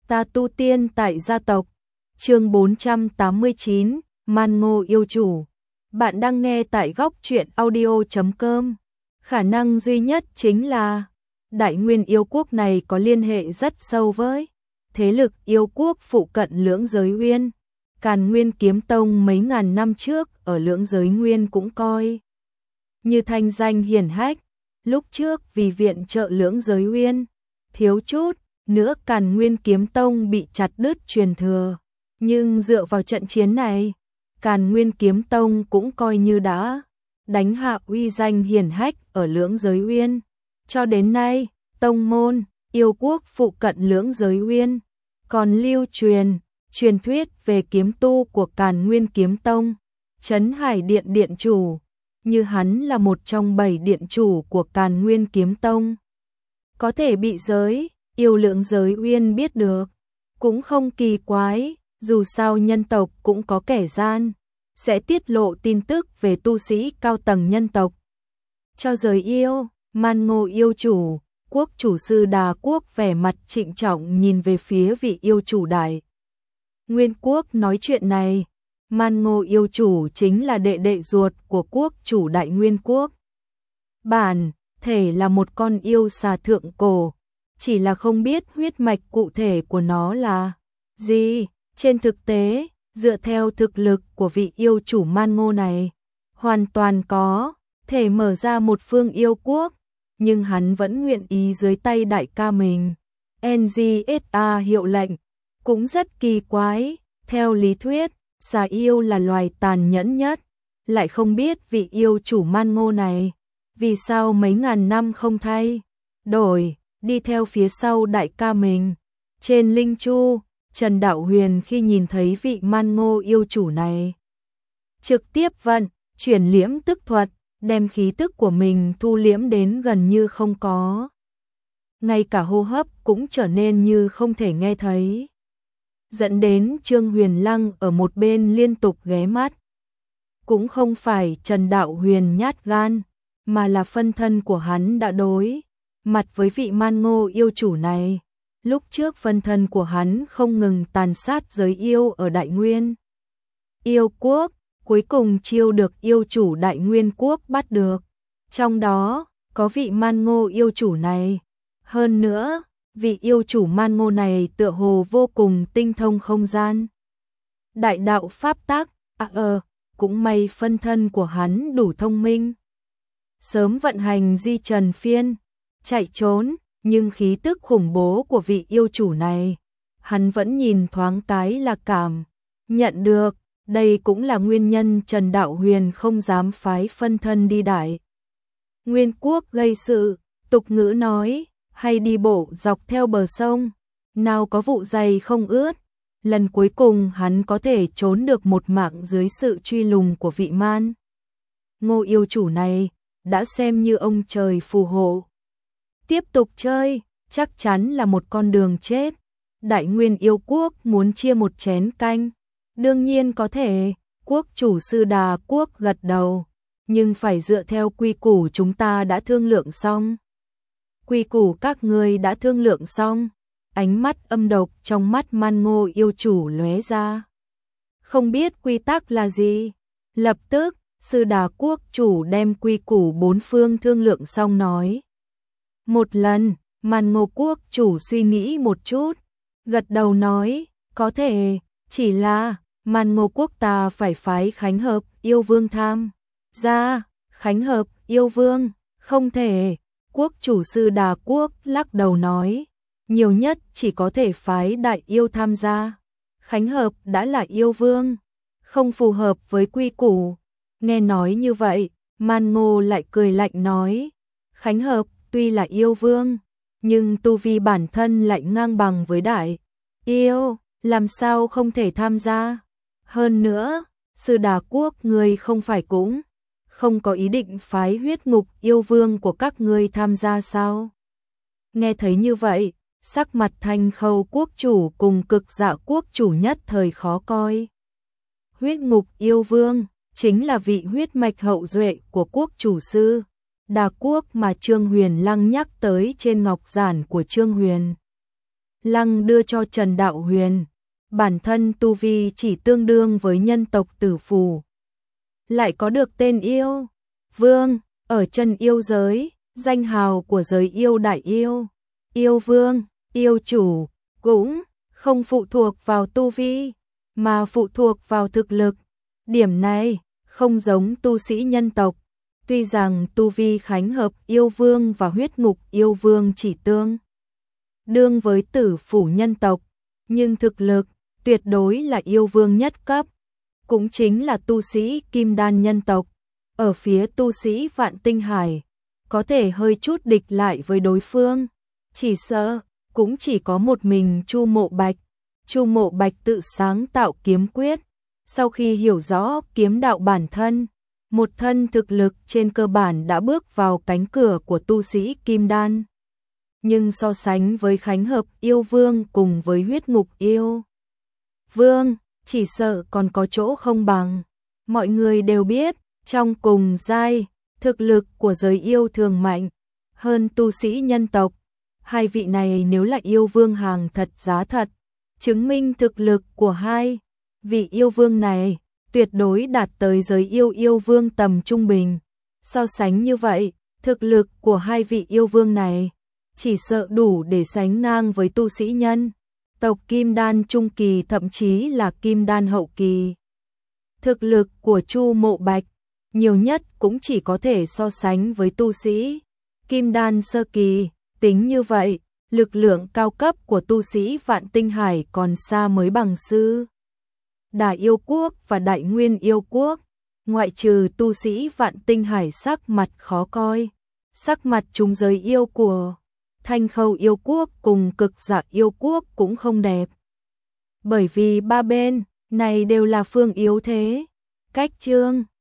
Ta tu tiên tại gia tộc. Chương 489, Man Ngô yêu chủ. Bạn đang nghe tại góc truyện audio.com. Khả năng duy nhất chính là Đại Nguyên yêu quốc này có liên hệ rất sâu với thế lực yêu quốc phụ cận Lưỡng Giới Uyên. Càn Nguyên Kiếm Tông mấy ngàn năm trước ở Lưỡng Giới Nguyên cũng coi như thanh danh hiển hách. Lúc trước vì viện trợ Lưỡng Giới Uyên, thiếu chút nữa Càn Nguyên Kiếm Tông bị chặt đứt truyền thừa. Nhưng dựa vào trận chiến này, Càn Nguyên Kiếm Tông cũng coi như đã đánh hạ uy danh hiển hách ở Lưỡng Giới Uyên. Cho đến nay, tông môn yêu quốc phụ cận Lưỡng Giới Uyên còn lưu truyền thuyết về kiếm tu của Càn Nguyên Kiếm Tông. Trấn Hải Điện điện chủ, như hắn là một trong 7 điện chủ của Càn Nguyên Kiếm Tông, có thể bị giới yêu Lưỡng Giới Uyên biết được cũng không kỳ quái, dù sao nhân tộc cũng có kẻ gian sẽ tiết lộ tin tức về tu sĩ cao tầng nhân tộc cho giới yêu. Man Ngô yêu chủ, quốc chủ sư Đà Quốc vẻ mặt trịnh trọng nhìn về phía vị yêu chủ Đại Nguyên quốc nói chuyện này. Man Ngô yêu chủ chính là đệ đệ ruột của quốc chủ Đại Nguyên quốc. Bản thể là một con yêu xà thượng cổ, chỉ là không biết huyết mạch cụ thể của nó là gì. Trên thực tế, dựa theo thực lực của vị yêu chủ Man Ngô này, hoàn toàn có thể mở ra một phương yêu quốc, nhưng hắn vẫn nguyện ý dưới tay đại ca mình NGSA hiệu lệnh, cũng rất kỳ quái. Theo lý thuyết, xà yêu là loài tàn nhẫn nhất, lại không biết vị yêu chủ Man Ngô này vì sao mấy ngàn năm không thay đổi, đi theo phía sau đại ca mình. Trên Linh Chu, Trần Đạo Huyền khi nhìn thấy vị Man Ngô yêu chủ này, trực tiếp vận chuyển liễm tức thuật, đem khí tức của mình thu liễm đến gần như không có. Ngay cả hô hấp cũng trở nên như không thể nghe thấy, dẫn đến Trương Huyền Lăng ở một bên liên tục ghé mắt. Cũng không phải Trần Đạo Huyền nhát gan, mà là phân thân của hắn đã đối mặt với vị Man Ngô yêu chủ này. Lúc trước phân thân của hắn không ngừng tàn sát giới yêu ở Đại Nguyên yêu quốc, cuối cùng chiêu được yêu chủ Đại Nguyên quốc bắt được. Trong đó có vị Man Ngô yêu chủ này. Hơn nữa, vị yêu chủ Man Ngô này tựa hồ vô cùng tinh thông không gian, đại đạo pháp tắc. Cũng may phân thân của hắn đủ thông minh, sớm vận hành di trần phiên chạy trốn, nhưng khí tức khủng bố của vị yêu chủ này, hắn vẫn nhìn thoáng cái là cảm nhận được. Đây cũng là nguyên nhân Trần Đạo Huyền không dám phái phân thân đi Đại Nguyên quốc gây sự. Tục ngữ nói, hay đi bộ dọc theo bờ sông, nào có vụ giày không ướt. Lần cuối cùng hắn có thể trốn được một mạng dưới sự truy lùng của vị Man Ngô yêu chủ này, đã xem như ông trời phù hộ. Tiếp tục chơi, chắc chắn là một con đường chết. Đại Nguyên yêu quốc muốn chia một chén canh, đương nhiên có thể. Quốc chủ sư Đà Quốc gật đầu, nhưng phải dựa theo quy củ chúng ta đã thương lượng xong. Quy củ các ngươi đã thương lượng xong? Ánh mắt âm độc trong mắt Man Ngô yêu chủ lóe ra. Không biết quy tắc là gì? Lập tức, sư Đà Quốc chủ đem quy củ bốn phương thương lượng xong nói. Một lần, Man Ngô quốc chủ suy nghĩ một chút, gật đầu nói, có thể, chỉ là Man Ngô quốc ta phải phái Khánh Hợp yêu vương tham gia. Khánh Hợp yêu vương, không thể. Quốc chủ sư Đà Quốc lắc đầu nói, nhiều nhất chỉ có thể phái đại yêu tham gia. Khánh Hợp đã là yêu vương, không phù hợp với quy củ. Nghe nói như vậy, Man Ngô lại cười lạnh nói, Khánh Hợp tuy là yêu vương, nhưng tu vi bản thân lại ngang bằng với đại yêu, làm sao không thể tham gia. Hơn nữa, sư Đà Quốc ngươi không phải cũng không có ý định phái huyết ngục yêu vương của các ngươi tham gia sao? Nghe thấy như vậy, sắc mặt Thanh Khâu quốc chủ cùng Cực Dạ quốc chủ nhất thời khó coi. Huyết ngục yêu vương chính là vị huyết mạch hậu duệ của quốc chủ sư Đà Quốc mà Trương Huyền Lăng nhắc tới trên ngọc giản của Trương Huyền Lăng đưa cho Trần Đạo Huyền. Bản thân tu vi chỉ tương đương với nhân tộc Tử Phủ. Lại có được tên yêu vương, ở chân yêu giới, danh hào của giới yêu đại yêu. Yêu vương, yêu chủ, cũng không phụ thuộc vào tu vi, mà phụ thuộc vào thực lực. Điểm này không giống tu sĩ nhân tộc. Tuy rằng tu vi Khánh Hợp yêu vương và Huyết Ngục yêu vương chỉ tương đương với Tử Phủ nhân tộc, nhưng thực lực tuyệt đối là yêu vương nhất cấp, cũng chính là tu sĩ Kim Đan nhân tộc. Ở phía tu sĩ Vạn Tinh Hải, có thể hơi chút địch lại với đối phương, chỉ sợ cũng chỉ có một mình Chu Mộ Bạch. Chu Mộ Bạch tự sáng tạo kiếm quyết, sau khi hiểu rõ kiếm đạo bản thân, một thân thực lực trên cơ bản đã bước vào cánh cửa của tu sĩ Kim Đan. Nhưng so sánh với Khánh Hợp yêu vương cùng với Huyết Ngục yêu vương, chỉ sợ còn có chỗ không bằng. Mọi người đều biết, trong cùng giai, thực lực của giới yêu thường mạnh hơn tu sĩ nhân tộc. Hai vị này nếu là yêu vương hàng thật giá thật, chứng minh thực lực của hai vị yêu vương này tuyệt đối đạt tới giới yêu vương tầm trung bình. So sánh như vậy, thực lực của hai vị yêu vương này chỉ sợ đủ để sánh ngang với tu sĩ nhân tộc Kim Đan trung kỳ, thậm chí là Kim Đan hậu kỳ. Thực lực của Chu Mộ Bạch nhiều nhất cũng chỉ có thể so sánh với tu sĩ Kim Đan sơ kỳ. Tính như vậy, lực lượng cao cấp của tu sĩ Vạn Tinh Hải còn xa mới bằng Sư Đà yêu quốc và Đại Nguyên yêu quốc. Ngoại trừ tu sĩ Vạn Tinh Hải sắc mặt khó coi, sắc mặt chúng giới yêu của Thanh Khâu yêu quốc cùng Cực Dạ yêu quốc cũng không đẹp. Bởi vì ba bên này đều là phương yếu thế. Cách chương